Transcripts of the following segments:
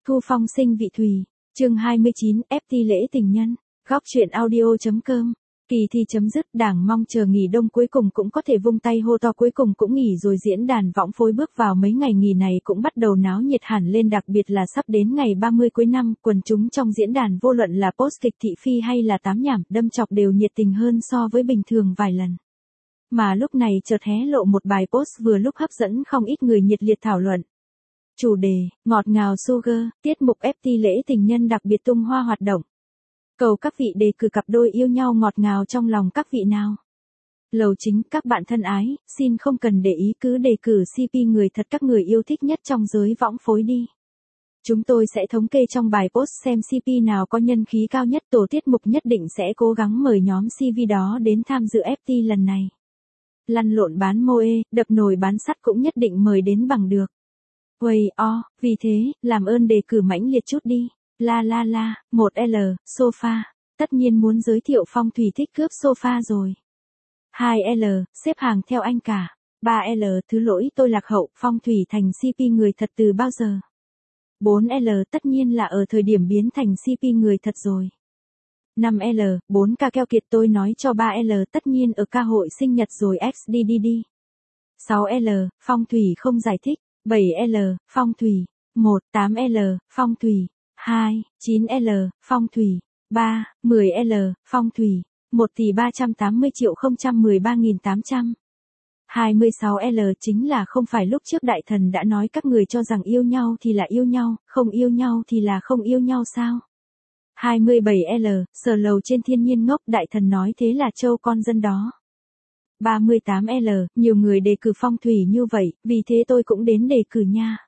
Thu Phong sinh vị thùy, chương 29, FT lễ tình nhân, góc truyện audio.com. Kỳ thi chấm dứt, Đảng mong chờ nghỉ đông cuối cùng cũng có thể vung tay hô to cuối cùng cũng nghỉ rồi. Diễn đàn võng phối bước vào mấy ngày nghỉ này cũng bắt đầu náo nhiệt hẳn lên, đặc biệt là sắp đến ngày 30 cuối năm, quần chúng trong diễn đàn vô luận là post kịch thị phi hay là tám nhảm, đâm chọc đều nhiệt tình hơn so với bình thường vài lần. Mà lúc này chợt hé lộ một bài post vừa lúc hấp dẫn không ít người nhiệt liệt thảo luận. Chủ đề, ngọt ngào sugar, tiết mục FT lễ tình nhân đặc biệt tung hoa hoạt động. Cầu các vị đề cử cặp đôi yêu nhau ngọt ngào trong lòng các vị nào. Lầu chính, các bạn thân ái, xin không cần để ý, cứ đề cử CP người thật các người yêu thích nhất trong giới võng phối đi. Chúng tôi sẽ thống kê trong bài post xem CP nào có nhân khí cao nhất, tổ tiết mục nhất định sẽ cố gắng mời nhóm CV đó đến tham dự FT lần này. Lăn lộn bán moe, đập nồi bán sắt cũng nhất định mời đến bằng được. Vì thế, làm ơn đề cử mãnh liệt chút đi. La 1L, sofa, tất nhiên muốn giới thiệu Phong Thủy thích cướp sofa rồi. 2L, xếp hàng theo anh cả. 3L, thứ lỗi tôi lạc hậu, Phong Thủy thành CP người thật từ bao giờ. 4L, tất nhiên là ở thời điểm biến thành CP người thật rồi. 5L, 4K keo kiệt, tôi nói cho 3L, tất nhiên ở ca hội sinh nhật rồi XDDD. 6L, Phong Thủy không giải thích. 7L, Phong Thủy. 1, 8L, Phong Thủy. 2, 9L, Phong Thủy. 3, 10L, Phong Thủy. 1 tỷ 380.013.800. 26L chính là không phải lúc trước đại thần đã nói các người cho rằng yêu nhau thì là yêu nhau, không yêu nhau thì là không yêu nhau sao? 27L, sờ lầu trên thiên nhiên ngốc, đại thần nói thế là châu con dân đó. 38L, nhiều người đề cử Phong Thủy như vậy, vì thế tôi cũng đến đề cử nha.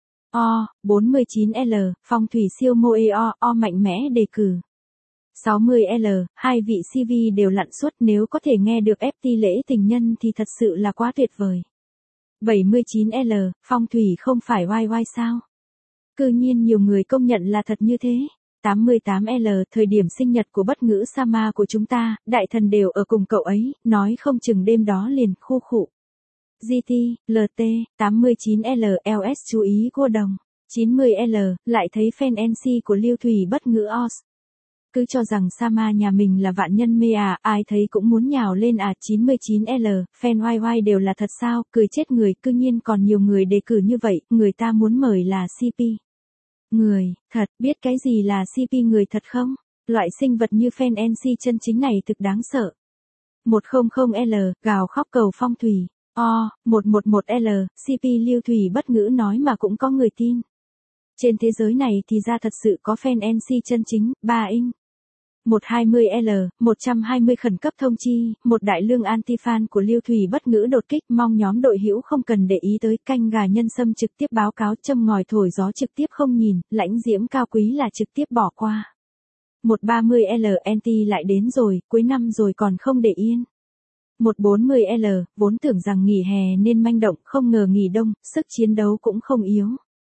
49L, Phong Thủy siêu moe mạnh mẽ đề cử. 60L, hai vị CV đều lặn suốt, nếu có thể nghe được FT lễ tình nhân thì thật sự là quá tuyệt vời. 79L, Phong Thủy không phải YY sao? Cư nhiên nhiều người công nhận là thật như thế. 88L, thời điểm sinh nhật của bất ngữ Sama của chúng ta, đại thần đều ở cùng cậu ấy, nói không chừng đêm đó liền khu khụ. GT, LT, 89L, LS chú ý cô đồng. 90L, lại thấy fan NC của Lưu Thủy bất ngữ OS. Cứ cho rằng Sama nhà mình là vạn nhân mê à, ai thấy cũng muốn nhào lên à. 99L, fan YY đều là thật sao, cười chết người, cư nhiên còn nhiều người đề cử như vậy, người ta muốn mời là CP. Người, thật, biết cái gì là CP người thật không? Loại sinh vật như fan NC chân chính này thực đáng sợ. 100L, gào khóc cầu Phong Thủy. 111L, CP Lưu Thủy bất ngữ nói mà cũng có người tin. Trên thế giới này thì ra thật sự có fan NC chân chính, 3 inch. 120L, 120 khẩn cấp thông chi, một đại lương anti-fan của Lưu Thủy bất ngữ đột kích, mong nhóm đội hữu không cần để ý tới, canh gà nhân sâm trực tiếp báo cáo, châm ngòi thổi gió trực tiếp không nhìn, lãnh diễm cao quý là trực tiếp bỏ qua. 130L, anti lại đến rồi, cuối năm rồi còn không để yên. 140L, vốn tưởng rằng nghỉ hè nên manh động, không ngờ nghỉ đông, sức chiến đấu cũng không yếu.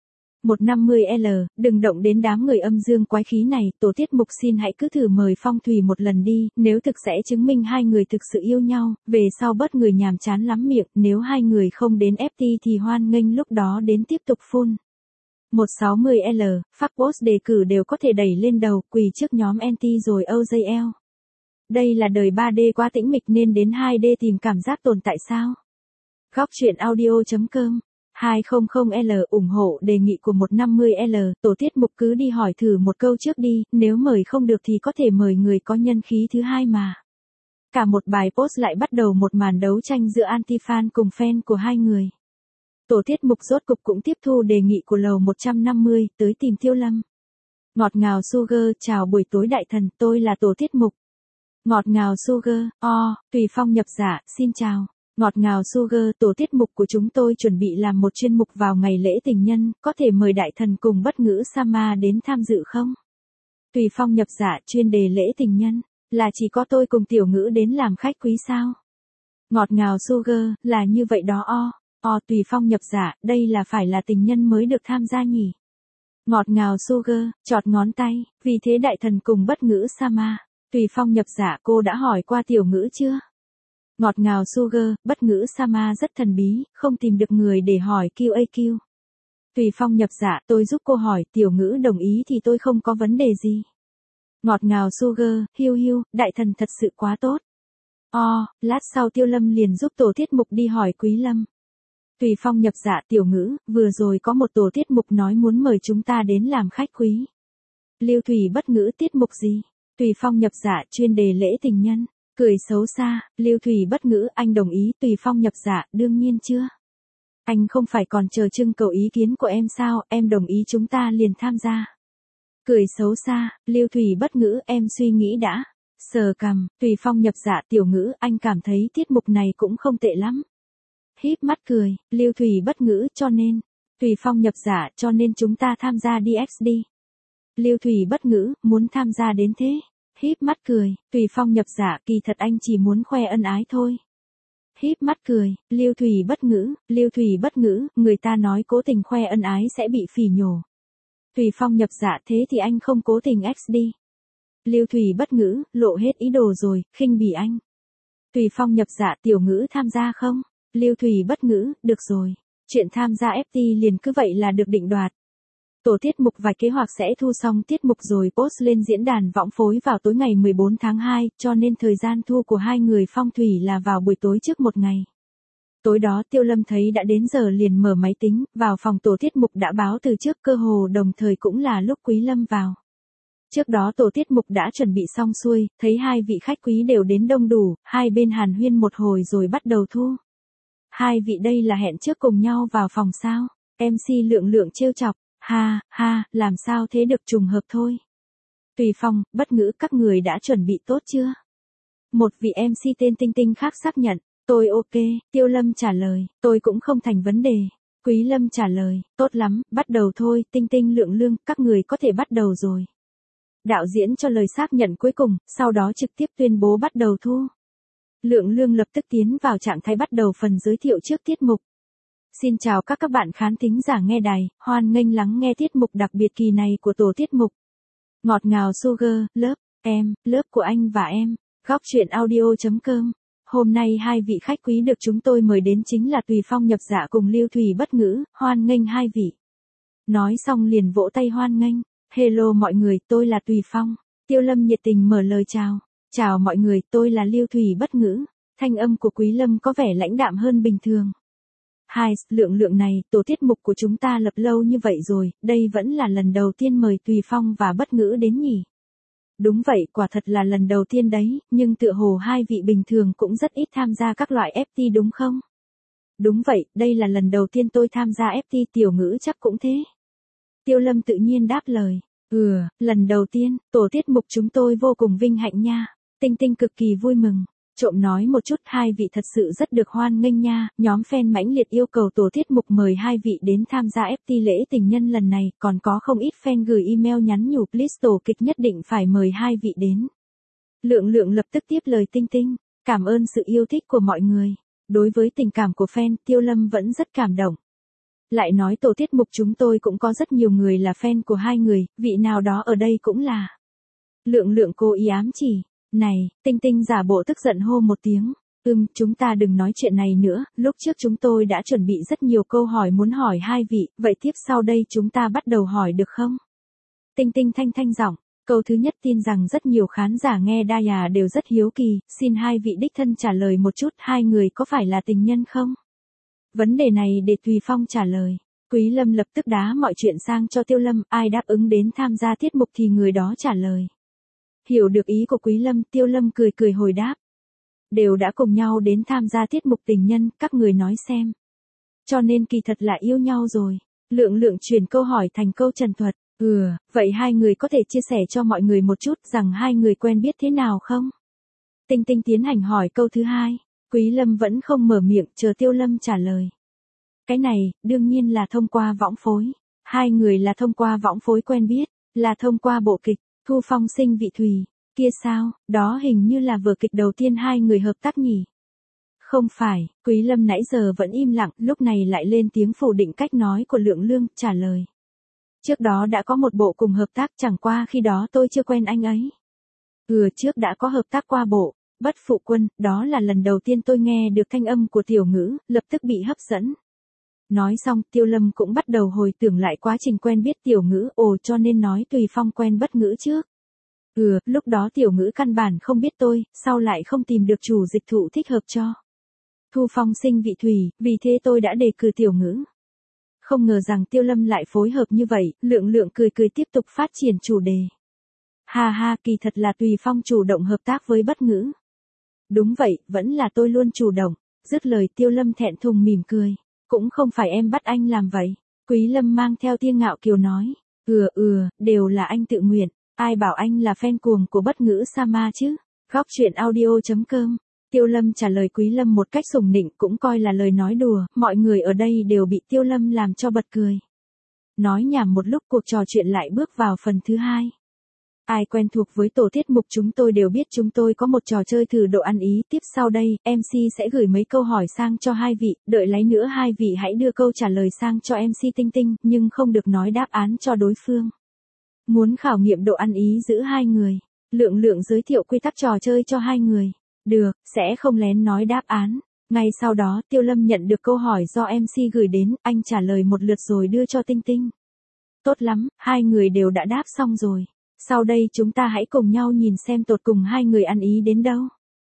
150L, đừng động đến đám người âm dương quái khí này, tổ tiết mục xin hãy cứ thử mời Phong Thủy một lần đi, nếu thực sẽ chứng minh hai người thực sự yêu nhau, về sau bớt người nhàm chán lắm miệng, nếu hai người không đến FT thì hoan nghênh lúc đó đến tiếp tục phun. 160L, phát post đề cử đều có thể đẩy lên đầu, quỳ trước nhóm NT rồi OJL. Đây là đời 3D quá tĩnh mịch nên đến 2D tìm cảm giác tồn tại sao? Góc truyện audio.com. 200L, ủng hộ đề nghị của 150L, tổ tiết mục cứ đi hỏi thử một câu trước đi, nếu mời không được thì có thể mời người có nhân khí thứ hai mà. Cả một bài post lại bắt đầu một màn đấu tranh giữa anti-fan cùng fan của hai người. Tổ tiết mục rốt cục cũng tiếp thu đề nghị của lầu 150, tới tìm Tiêu Lâm. Ngọt ngào sugar, chào buổi tối đại thần, tôi là tổ tiết mục. Ngọt ngào sugar, Tùy Phong nhập giả, xin chào. Ngọt ngào sugar, tổ tiết mục của chúng tôi chuẩn bị làm một chuyên mục vào ngày lễ tình nhân, có thể mời đại thần cùng bất ngữ Sama đến tham dự không? Tùy Phong nhập giả, chuyên đề lễ tình nhân, là chỉ có tôi cùng tiểu ngữ đến làm khách quý sao? Ngọt ngào sugar, là như vậy đó Tùy Phong nhập giả, đây là phải là tình nhân mới được tham gia nhỉ? Ngọt ngào sugar, chọt ngón tay, vì thế đại thần cùng bất ngữ Sama. Tùy Phong nhập giả, cô đã hỏi qua tiểu ngữ chưa? Ngọt ngào sugar, bất ngữ Sama rất thần bí, không tìm được người để hỏi QAQ. Tùy Phong nhập dạ, tôi giúp cô hỏi, Tiểu Ngữ đồng ý thì tôi không có vấn đề gì. Ngọt ngào Sugar, hiu hiu, đại thần thật sự quá tốt. Lát sau Tiêu Lâm liền giúp tổ tiết mục đi hỏi Quý Lâm. Tùy Phong nhập dạ, Tiểu Ngữ, vừa rồi có một tổ tiết mục nói muốn mời chúng ta đến làm khách quý. Lưu Thủy bất ngữ, tiết mục gì? Tùy Phong nhập dạ, chuyên đề lễ tình nhân. Cười xấu xa, Lưu Thủy bất ngữ, anh đồng ý. Tùy Phong nhập dạ, đương nhiên chưa. Anh không phải còn chờ trưng cầu ý kiến của em sao, em đồng ý chúng ta liền tham gia. Cười xấu xa, Lưu Thủy bất ngữ, em suy nghĩ đã. Sờ cằm, Tùy Phong nhập dạ, Tiểu Ngữ, anh cảm thấy tiết mục này cũng không tệ lắm. Híp mắt cười, Lưu Thủy bất ngữ, cho nên. Tùy Phong nhập dạ, cho nên chúng ta tham gia DXD. Lưu Thủy bất ngữ, muốn tham gia đến thế. Híp mắt cười, Tùy Phong nhập dạ, kỳ thật anh chỉ muốn khoe ân ái thôi. Híp mắt cười, Lưu Thủy bất ngữ, người ta nói cố tình khoe ân ái sẽ bị phỉ nhổ. Tùy Phong nhập dạ, thế thì anh không cố tình XD. Lưu Thủy bất ngữ, lộ hết ý đồ rồi, khinh bỉ anh. Tùy Phong nhập dạ, Tiểu Ngữ tham gia không? Lưu Thủy bất ngữ, được rồi. Chuyện tham gia FT liền cứ vậy là được định đoạt. Tổ tiết mục vài kế hoạch sẽ thu xong tiết mục rồi post lên diễn đàn võng phối vào tối ngày 14 tháng 2, cho nên thời gian thu của hai người phong thủy là vào buổi tối trước một ngày. Tối đó Tiêu Lâm thấy đã đến giờ liền mở máy tính, vào phòng tổ tiết mục đã báo từ trước, cơ hồ đồng thời cũng là lúc Quý Lâm vào. Trước đó tổ tiết mục đã chuẩn bị xong xuôi, thấy hai vị khách quý đều đến đông đủ, hai bên hàn huyên một hồi rồi bắt đầu thu. Hai vị đây là hẹn trước cùng nhau vào phòng sao? MC Lượng Lượng trêu chọc, ha, làm sao thế được, trùng hợp thôi. Tùy Phong, bất ngữ, các người đã chuẩn bị tốt chưa? Một vị MC tên Tinh Tinh khác xác nhận, tôi ok. Tiêu Lâm trả lời, tôi cũng không thành vấn đề. Quý Lâm trả lời, tốt lắm, bắt đầu thôi. Tinh Tinh, Lượng Lương, các người có thể bắt đầu rồi. Đạo diễn cho lời xác nhận cuối cùng, sau đó trực tiếp tuyên bố bắt đầu thu. Lượng Lương lập tức tiến vào trạng thái bắt đầu phần giới thiệu trước tiết mục. Xin chào các bạn khán thính giả nghe đài, hoan nghênh lắng nghe tiết mục đặc biệt kỳ này của tổ tiết mục. Ngọt ngào Sugar, lớp của anh và em, góc truyện audio.com. Hôm nay hai vị khách quý được chúng tôi mời đến chính là Tùy Phong nhập dạ cùng Lưu Thủy bất ngữ, hoan nghênh hai vị. Nói xong liền vỗ tay hoan nghênh. Hello mọi người, tôi là Tùy Phong. Tiêu Lâm nhiệt tình mở lời chào. Chào mọi người, tôi là Lưu Thủy bất ngữ. Thanh âm của Quý Lâm có vẻ lãnh đạm hơn bình thường. Hai, Lượng này, tổ tiết mục của chúng ta lập lâu như vậy rồi, đây vẫn là lần đầu tiên mời Tùy Phong và bất ngữ đến nhỉ. Đúng vậy, quả thật là lần đầu tiên đấy, nhưng tựa hồ hai vị bình thường cũng rất ít tham gia các loại FT đúng không? Đúng vậy, đây là lần đầu tiên tôi tham gia FT, Tiểu Ngữ chắc cũng thế. Tiêu Lâm tự nhiên đáp lời, lần đầu tiên, tổ tiết mục chúng tôi vô cùng vinh hạnh nha. Tinh Tinh cực kỳ vui mừng. Trộm nói một chút, hai vị thật sự rất được hoan nghênh nha, nhóm fan mãnh liệt yêu cầu tổ tiết mục mời hai vị đến tham gia FT lễ tình nhân lần này, còn có không ít fan gửi email nhắn nhủ please tổ kịch nhất định phải mời hai vị đến. Lượng lập tức tiếp lời Tinh Tinh, cảm ơn sự yêu thích của mọi người. Đối với tình cảm của fan, Tiêu Lâm vẫn rất cảm động. Lại nói tổ tiết mục chúng tôi cũng có rất nhiều người là fan của hai người, vị nào đó ở đây cũng là. Lượng cố ý ám chỉ. Này, Tinh Tinh giả bộ tức giận hô một tiếng. Chúng ta đừng nói chuyện này nữa, lúc trước chúng tôi đã chuẩn bị rất nhiều câu hỏi muốn hỏi hai vị, vậy tiếp sau đây chúng ta bắt đầu hỏi được không? Tinh Tinh thanh giọng, câu thứ nhất tin rằng rất nhiều khán giả nghe Daya đều rất hiếu kỳ, xin hai vị đích thân trả lời một chút, hai người có phải là tình nhân không? Vấn đề này để Tùy Phong trả lời. Quý Lâm lập tức đá mọi chuyện sang cho Tiêu Lâm, ai đáp ứng đến tham gia tiết mục thì người đó trả lời. Hiểu được ý của Quý Lâm, Tiêu Lâm cười hồi đáp. Đều đã cùng nhau đến tham gia tiết mục tình nhân, các người nói xem. Cho nên kỳ thật là yêu nhau rồi. Lượng chuyển câu hỏi thành câu trần thuật. Vậy hai người có thể chia sẻ cho mọi người một chút rằng hai người quen biết thế nào không? Tinh Tinh tiến hành hỏi câu thứ hai. Quý Lâm vẫn không mở miệng, chờ Tiêu Lâm trả lời. Cái này, đương nhiên là thông qua võng phối. Hai người là thông qua võng phối quen biết, là thông qua bộ kịch. Thu Phong sinh vị Thùy, kia sao, đó hình như là vở kịch đầu tiên hai người hợp tác nhỉ? Không phải, Quý Lâm nãy giờ vẫn im lặng, lúc này lại lên tiếng phủ định cách nói của Lượng Lương, trả lời. Trước đó đã có một bộ cùng hợp tác, chẳng qua khi đó tôi chưa quen anh ấy. Trước đã có hợp tác qua bộ, Bất Phụ Quân, đó là lần đầu tiên tôi nghe được thanh âm của Tiểu Ngữ, lập tức bị hấp dẫn. Nói xong Tiêu Lâm cũng bắt đầu hồi tưởng lại quá trình quen biết Tiểu Ngữ, cho nên nói Tùy Phong quen Bất Ngữ trước. Lúc đó Tiểu Ngữ căn bản không biết tôi, sau lại không tìm được chủ dịch thụ thích hợp cho Thu Phong sinh vị thủy, vì thế tôi đã đề cử Tiểu Ngữ. Không ngờ rằng Tiêu Lâm lại phối hợp như vậy, lượng cười cười tiếp tục phát triển chủ đề. Ha, kỳ thật là Tùy Phong chủ động hợp tác với Bất Ngữ. Đúng vậy, vẫn là tôi luôn chủ động. Dứt lời Tiêu Lâm thẹn thùng mỉm cười. Cũng không phải em bắt anh làm vậy. Quý Lâm mang theo tia ngạo kiều nói. Đều là anh tự nguyện. Ai bảo anh là fan cuồng của Bất Ngữ Sama chứ? Góc truyện audio.com. Tiêu Lâm trả lời Quý Lâm một cách sủng nịnh, cũng coi là lời nói đùa, mọi người ở đây đều bị Tiêu Lâm làm cho bật cười. Nói nhảm một lúc, cuộc trò chuyện lại bước vào phần thứ hai. Ai quen thuộc với tổ tiết mục chúng tôi đều biết chúng tôi có một trò chơi thử độ ăn ý. Tiếp sau đây, MC sẽ gửi mấy câu hỏi sang cho hai vị, đợi lát nữa hai vị hãy đưa câu trả lời sang cho MC Tinh Tinh, nhưng không được nói đáp án cho đối phương. Muốn khảo nghiệm độ ăn ý giữa hai người, lượng giới thiệu quy tắc trò chơi cho hai người. Được, sẽ không lén nói đáp án. Ngay sau đó Tiêu Lâm nhận được câu hỏi do MC gửi đến, anh trả lời một lượt rồi đưa cho Tinh Tinh. Tốt lắm, hai người đều đã đáp xong rồi. Sau đây chúng ta hãy cùng nhau nhìn xem tột cùng hai người ăn ý đến đâu.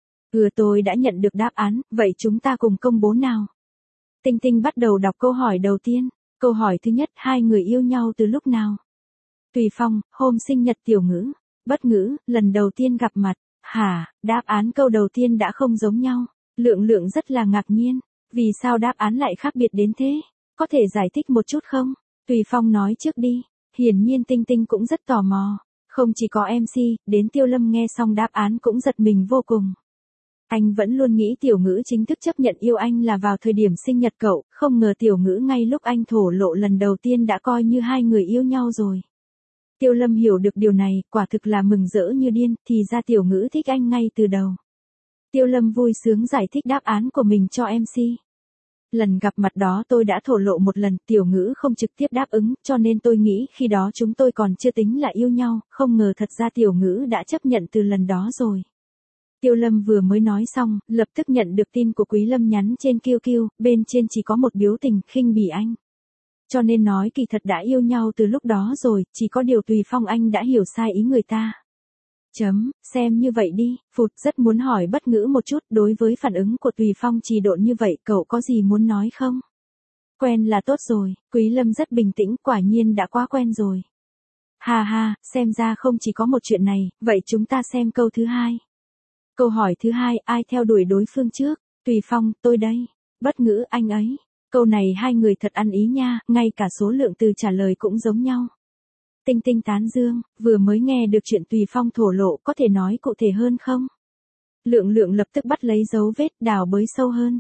Tôi đã nhận được đáp án, vậy chúng ta cùng công bố nào. Tinh Tinh bắt đầu đọc câu hỏi đầu tiên. Câu hỏi thứ nhất, hai người yêu nhau từ lúc nào? Tùy Phong, hôm sinh nhật Tiểu Ngữ. Bất Ngữ, lần đầu tiên gặp mặt. Đáp án câu đầu tiên đã không giống nhau. Lượng rất là ngạc nhiên. Vì sao đáp án lại khác biệt đến thế? Có thể giải thích một chút không? Tùy Phong nói trước đi. Hiển nhiên Tinh Tinh cũng rất tò mò. Không chỉ có MC, đến Tiêu Lâm nghe xong đáp án cũng giật mình vô cùng. Anh vẫn luôn nghĩ Tiểu Ngữ chính thức chấp nhận yêu anh là vào thời điểm sinh nhật cậu, không ngờ Tiểu Ngữ ngay lúc anh thổ lộ lần đầu tiên đã coi như hai người yêu nhau rồi. Tiêu Lâm hiểu được điều này, quả thực là mừng rỡ như điên, thì ra Tiểu Ngữ thích anh ngay từ đầu. Tiêu Lâm vui sướng giải thích đáp án của mình cho MC. Lần gặp mặt đó tôi đã thổ lộ một lần, Tiểu Ngữ không trực tiếp đáp ứng, cho nên tôi nghĩ khi đó chúng tôi còn chưa tính là yêu nhau, không ngờ thật ra Tiểu Ngữ đã chấp nhận từ lần đó rồi. Tiêu Lâm vừa mới nói xong, lập tức nhận được tin của Quý Lâm nhắn trên QQ, bên trên chỉ có một biểu tình khinh bỉ anh. Cho nên nói kỳ thật đã yêu nhau từ lúc đó rồi, chỉ có điều Tùy Phong anh đã hiểu sai ý người ta. Xem như vậy đi, rất muốn hỏi Bất Ngữ một chút, đối với phản ứng của Tùy Phong trì độn như vậy, cậu có gì muốn nói không? Quen là tốt rồi, Quý Lâm rất bình tĩnh, quả nhiên đã quá quen rồi. Xem ra không chỉ có một chuyện này, vậy chúng ta xem câu thứ hai. Câu hỏi thứ hai, ai theo đuổi đối phương trước? Tùy Phong, tôi đây. Bất Ngữ, anh ấy. Câu này hai người thật ăn ý nha, ngay cả số lượng từ trả lời cũng giống nhau. Tinh Tinh tán dương, vừa mới nghe được chuyện Tùy Phong thổ lộ, có thể nói cụ thể hơn không? Lượng lập tức bắt lấy dấu vết, đào bới sâu hơn.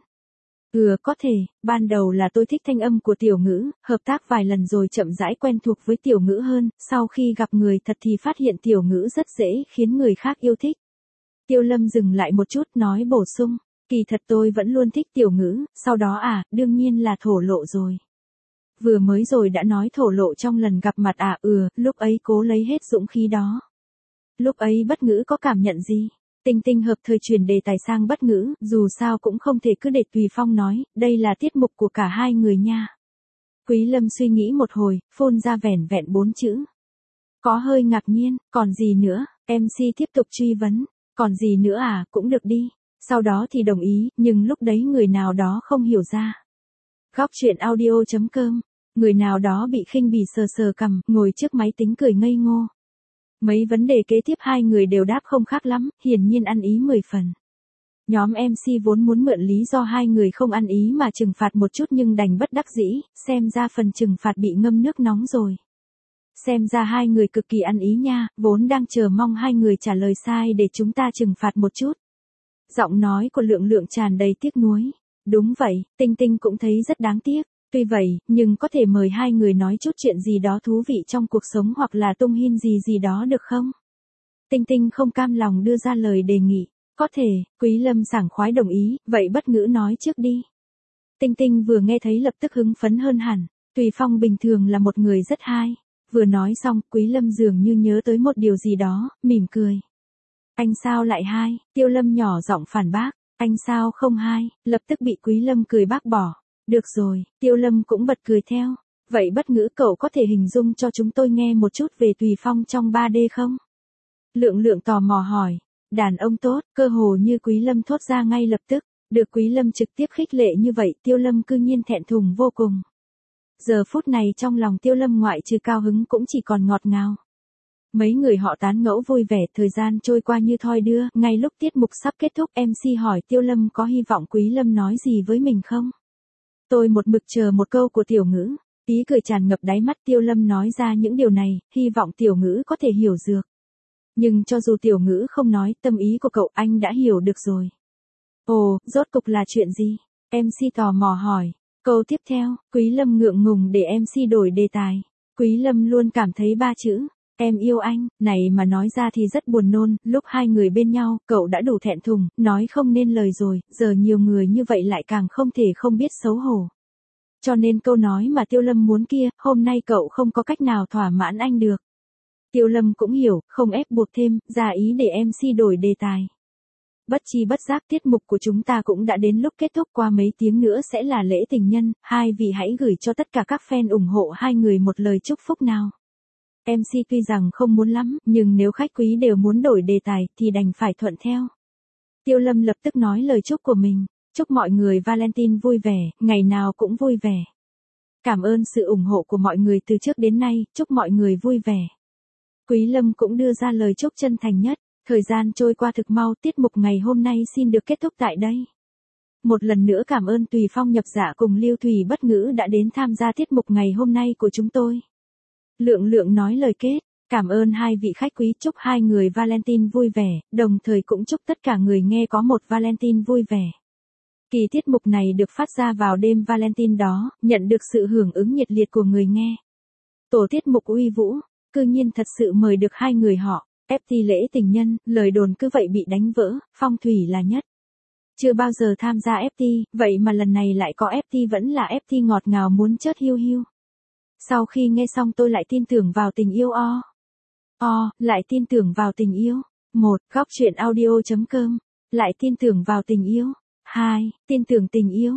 Có thể, ban đầu là tôi thích thanh âm của Tiểu Ngữ, hợp tác vài lần rồi chậm rãi quen thuộc với Tiểu Ngữ hơn, sau khi gặp người thật thì phát hiện Tiểu Ngữ rất dễ khiến người khác yêu thích. Tiêu Lâm dừng lại một chút nói bổ sung, kỳ thật tôi vẫn luôn thích Tiểu Ngữ, sau đó đương nhiên là thổ lộ rồi. Vừa mới rồi đã nói thổ lộ trong lần gặp mặt lúc ấy cố lấy hết dũng khí đó. Lúc ấy Bất Ngữ có cảm nhận gì? Tinh Tinh hợp thời chuyển đề tài sang Bất Ngữ, dù sao cũng không thể cứ để Tùy Phong nói, đây là tiết mục của cả hai người nha. Quý Lâm suy nghĩ một hồi, phun ra vẻn vẹn 4 chữ. Có hơi ngạc nhiên, còn gì nữa? MC tiếp tục truy vấn, còn gì nữa cũng được đi. Sau đó thì đồng ý, nhưng lúc đấy người nào đó không hiểu ra. Góc truyện audio.com. Người nào đó bị khinh bỉ sờ cằm, ngồi trước máy tính cười ngây ngô. Mấy vấn đề kế tiếp hai người đều đáp không khác lắm, hiển nhiên ăn ý 10 phần. Nhóm MC vốn muốn mượn lý do hai người không ăn ý mà trừng phạt một chút nhưng đành bất đắc dĩ, xem ra phần trừng phạt bị ngâm nước nóng rồi. Xem ra hai người cực kỳ ăn ý nha, vốn đang chờ mong hai người trả lời sai để chúng ta trừng phạt một chút. Giọng nói của Lượng tràn đầy tiếc nuối. Đúng vậy, Tinh Tinh cũng thấy rất đáng tiếc. Tuy vậy, nhưng có thể mời hai người nói chút chuyện gì đó thú vị trong cuộc sống hoặc là tung hin gì đó được không? Tinh Tinh không cam lòng đưa ra lời đề nghị. Có thể, Quý Lâm sảng khoái đồng ý, vậy Bất Ngữ nói trước đi. Tinh Tinh vừa nghe thấy lập tức hứng phấn hơn hẳn. Tùy Phong bình thường là một người rất hay. Vừa nói xong, Quý Lâm dường như nhớ tới một điều gì đó, mỉm cười. Anh sao lại hay? Tiêu Lâm nhỏ giọng phản bác. Anh sao không hay? Lập tức bị Quý Lâm cười bác bỏ. Được rồi, Tiêu Lâm cũng bật cười theo. Vậy bất ngữ cậu có thể hình dung cho chúng tôi nghe một chút về Tùy Phong trong 3D không? Lượng Lượng tò mò hỏi. Đàn ông tốt, cơ hồ như Quý Lâm thốt ra ngay lập tức. Được Quý Lâm trực tiếp khích lệ như vậy, Tiêu Lâm cư nhiên thẹn thùng vô cùng. Giờ phút này trong lòng Tiêu Lâm ngoại trừ cao hứng cũng chỉ còn ngọt ngào. Mấy người họ tán ngẫu vui vẻ, thời gian trôi qua như thoi đưa, ngay lúc tiết mục sắp kết thúc MC hỏi Tiêu Lâm có hy vọng Quý Lâm nói gì với mình không? Tôi một mực chờ một câu của Tiểu Ngữ, ý cười tràn ngập đáy mắt. Tiêu Lâm nói ra những điều này, hy vọng Tiểu Ngữ có thể hiểu được. Nhưng cho dù Tiểu Ngữ không nói, tâm ý của cậu anh đã hiểu được rồi. Ồ, rốt cục là chuyện gì? MC tò mò hỏi. Câu tiếp theo, Quý Lâm ngượng ngùng để MC đổi đề tài. Quý Lâm luôn cảm thấy ba chữ, em yêu anh, này mà nói ra thì rất buồn nôn. Lúc hai người bên nhau, cậu đã đủ thẹn thùng, nói không nên lời rồi, giờ nhiều người như vậy lại càng không thể không biết xấu hổ. Cho nên câu nói mà Tiêu Lâm muốn kia, hôm nay cậu không có cách nào thỏa mãn anh được. Tiêu Lâm cũng hiểu, không ép buộc thêm, ra ý để MC đổi đề tài. Bất chi bất giác tiết mục của chúng ta cũng đã đến lúc kết thúc, qua mấy tiếng nữa sẽ là lễ tình nhân, hai vị hãy gửi cho tất cả các fan ủng hộ hai người một lời chúc phúc nào. MC tuy rằng không muốn lắm, nhưng nếu khách quý đều muốn đổi đề tài thì đành phải thuận theo. Tiêu Lâm lập tức nói lời chúc của mình, chúc mọi người Valentine vui vẻ, ngày nào cũng vui vẻ. Cảm ơn sự ủng hộ của mọi người từ trước đến nay, chúc mọi người vui vẻ. Quý Lâm cũng đưa ra lời chúc chân thành nhất. Thời gian trôi qua thực mau, tiết mục ngày hôm nay xin được kết thúc tại đây. Một lần nữa cảm ơn Tùy Phong Nhập Dạ cùng Lưu Thủy Bất Ngữ đã đến tham gia tiết mục ngày hôm nay của chúng tôi. Lượng Lượng nói lời kết, cảm ơn hai vị khách quý, chúc hai người Valentine vui vẻ, đồng thời cũng chúc tất cả người nghe có một Valentine vui vẻ. Kỳ tiết mục này được phát ra vào đêm Valentine đó, nhận được sự hưởng ứng nhiệt liệt của người nghe. Tổ tiết mục uy vũ, cư nhiên thật sự mời được hai người họ. FT lễ tình nhân, lời đồn cứ vậy bị đánh vỡ, phong thủy là nhất. Chưa bao giờ tham gia FT, vậy mà lần này lại có FT, vẫn là FT ngọt ngào muốn chớt hiu hiu. Sau khi nghe xong tôi lại tin tưởng vào tình yêu lại tin tưởng vào tình yêu. 1. Góc truyện audio.com. Lại tin tưởng vào tình yêu. 2. Tin tưởng tình yêu.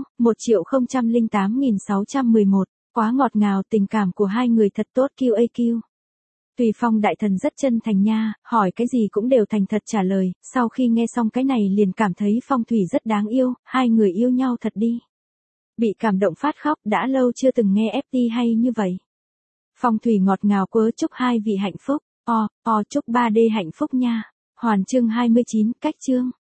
1.008.611. Quá ngọt ngào, tình cảm của hai người thật tốt QAQ. Tùy Phong đại thần rất chân thành nha, hỏi cái gì cũng đều thành thật trả lời, sau khi nghe xong cái này liền cảm thấy phong thủy rất đáng yêu, hai người yêu nhau thật đi. Bị cảm động phát khóc, đã lâu chưa từng nghe FT hay như vậy. Phong thủy ngọt ngào quớ, chúc hai vị hạnh phúc, chúc 3D hạnh phúc nha. Hoàn chương 29, cách chương.